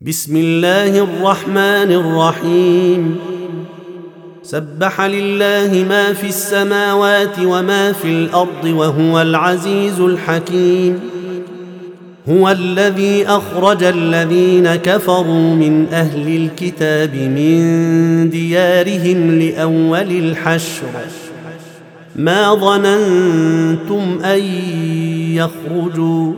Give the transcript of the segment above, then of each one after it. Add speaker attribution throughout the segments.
Speaker 1: بسم الله الرحمن الرحيم. سبح لله ما في السماوات وما في الأرض وهو العزيز الحكيم. هو الذي أخرج الذين كفروا من أهل الكتاب من ديارهم لأول الحشر ما ظننتم أن يخرجوا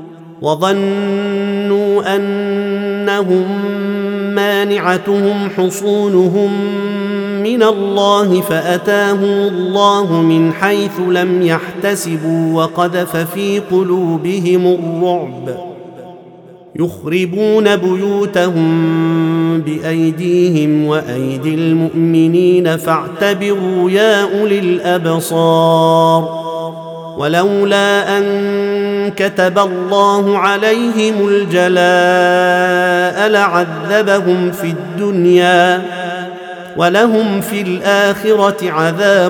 Speaker 1: وظنوا أنهم مانعتهم حصونهم من الله فأتاهم الله من حيث لم يحتسبوا وقذف في قلوبهم الرعب يخربون بيوتهم بأيديهم وأيدي المؤمنين فاعتبروا يا أولي الأبصار. ولولا أن كتب الله عليهم الجلاء لعذبهم في الدنيا ولهم في الآخرة عذاب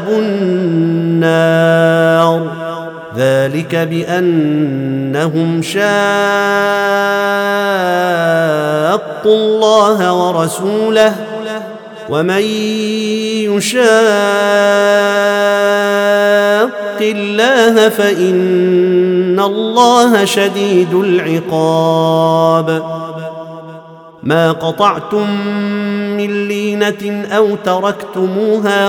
Speaker 1: النار. ذلك بأنهم شاقوا الله ورسوله ومن يشاق الله فإن الله شديد العقاب. ما قطعتم من لينة أو تركتموها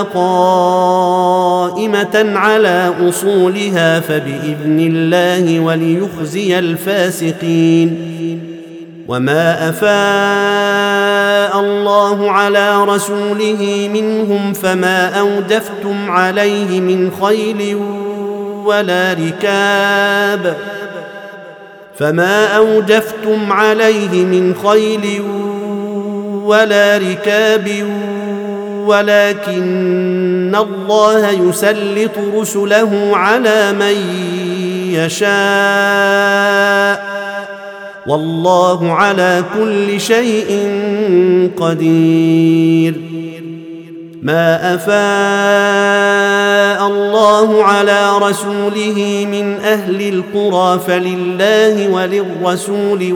Speaker 1: قائمة على أصولها فبإذن الله وليخزي الفاسقين. وما أفاء الله على رسوله منهم فما أوجفتم عليه من خيل ولا ركاب ولكن الله يسلط رسله على من يشاء والله على كل شيء قدير. ما أفاء الله على رسوله من أهل القرى فلله وللرسول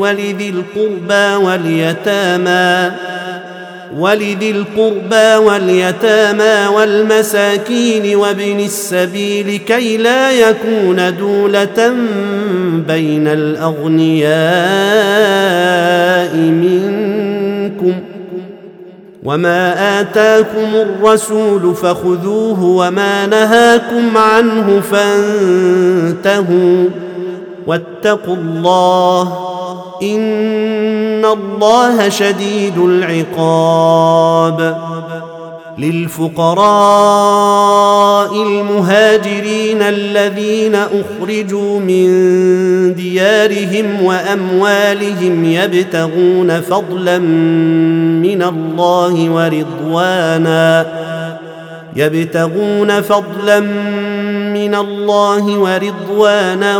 Speaker 1: ولذي القربى واليتامى والمساكين وابن السبيل كي لا يكون دولة بين الأغنياء منكم. وما آتاكم الرسول فخذوه وما نهاكم عنه فانتهوا واتقوا الله إن الله شديد العقاب. للفقراء المهاجرين الذين أخرجوا من ديارهم وأموالهم يبتغون فضلا من الله ورضوانا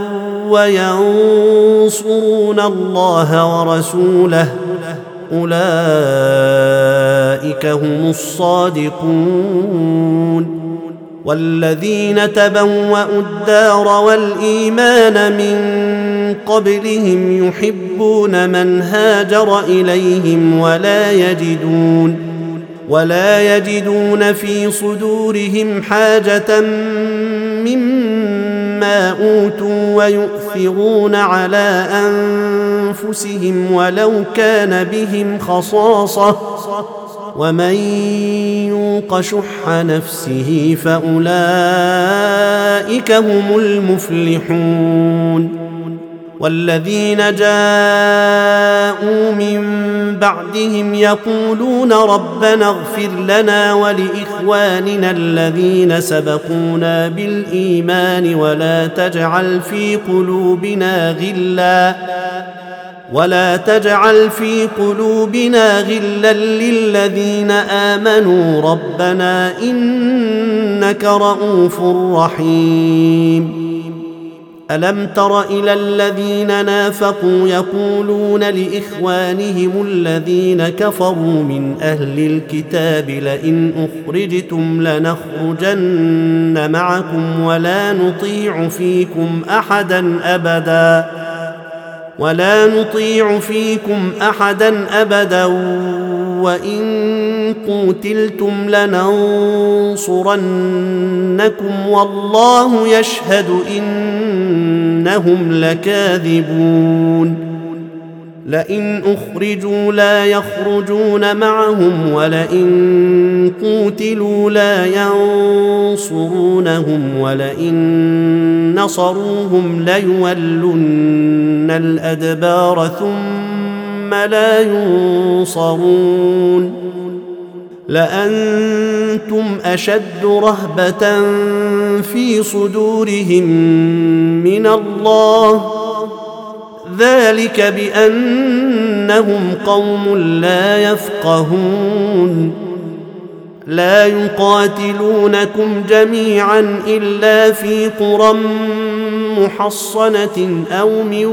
Speaker 1: وينصرون الله ورسوله أولئك هم الصادقون. والذين تبوأوا الدار والإيمان من قبلهم يحبون من هاجر إليهم ولا يجدون في صدورهم حاجة مما أوتوا ويؤثرون على أنفسهم ولو كان بهم خصاصة ومن يوق شح نفسه فأولئك هم المفلحون. والذين جاءوا من بعدهم يقولون ربنا اغفر لنا ولإخواننا الذين سبقونا بالإيمان ولا تجعل في قلوبنا غلا للذين آمنوا ربنا إنك رؤوف رحيم. ألم تر إلى الذين نافقوا يقولون لإخوانهم الذين كفروا من أهل الكتاب لئن أخرجتم لنخرجن معكم ولا نطيع فيكم أحدا أبدا ولا نطيع فيكم أحدا أبدا وإن قوتلتم لننصرنكم والله يشهد إنهم لكاذبون لئن أخرجوا لا يخرجون معهم ولئن قوتلوا لا ينصرونهم ولئن نصروهم ليولن الأدبار ثم لا ينصرون لأنتم أشد رهبة في صدورهم من الله ذلك بأنهم قوم لا يفقهون لا يقاتلونكم جميعا إلا في قرى محصنة أو من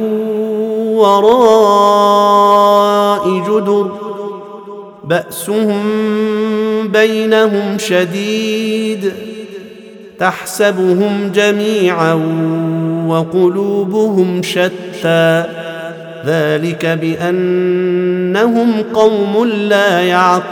Speaker 1: وراء جدر بأسهم بينهم شديد تحسبهم جميعا وقلوبهم شتى ذلك بأنهم قوم لا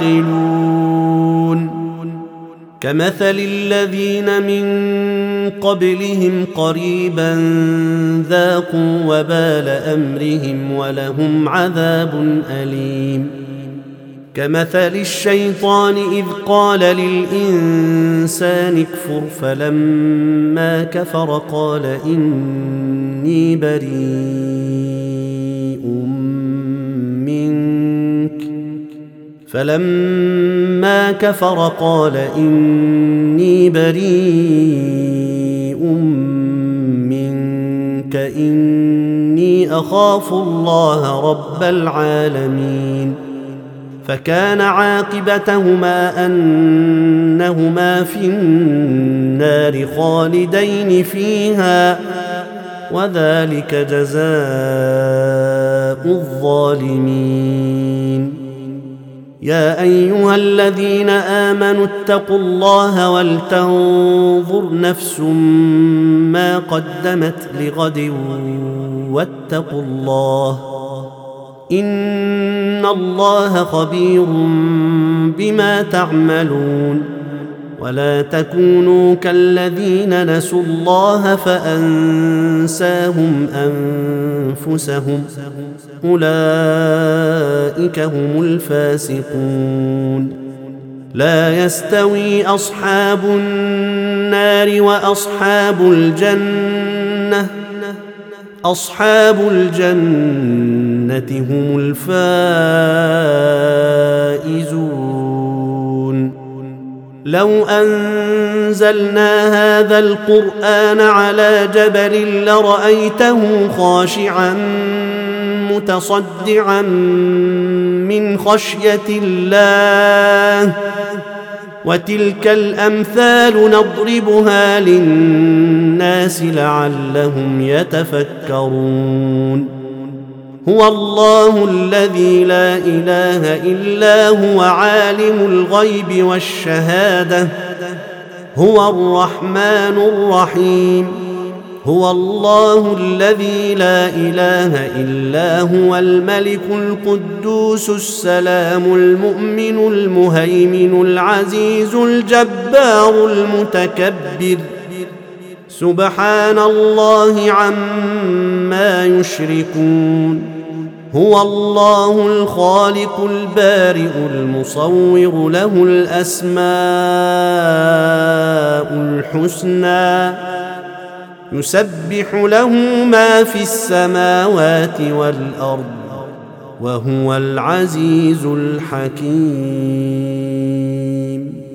Speaker 1: يعقلون كمثل الذين من قبلهم قريبا ذاقوا وبال أمرهم ولهم عذاب أليم كمثل الشيطان إذ قال للإنسان اكفر فلما كفر قال إني بريء منك إني أخاف الله رب العالمين فكان عاقبتهما أنهما في النار خالدين فيها وذلك جزاء الظالمين يا أيها الذين آمنوا اتقوا الله ولتنظر نفس ما قدمت لغد واتقوا الله إن الله خبير بما تعملون ولا تكونوا كالذين نسوا الله فأنساهم أنفسهم أولئك هم الفاسقون لا يستوي أصحاب النار وأصحاب الجنة أصحاب الجنة هم الفائزون لو أنزلنا هذا القرآن على جبل لرأيته خاشعا متصدعا من خشية الله وتلك الأمثال نضربها للناس لعلهم يتفكرون هو الله الذي لا إله إلا هو عالم الغيب والشهادة هو الرحمن الرحيم هو الله الذي لا إله إلا هو الملك القدوس السلام المؤمن المهيمن العزيز الجبار المتكبر سبحان الله عما يشركون هو الله الخالق البارئ المصور له الأسماء الحسنى يسبح له ما في السماوات والأرض وهو العزيز الحكيم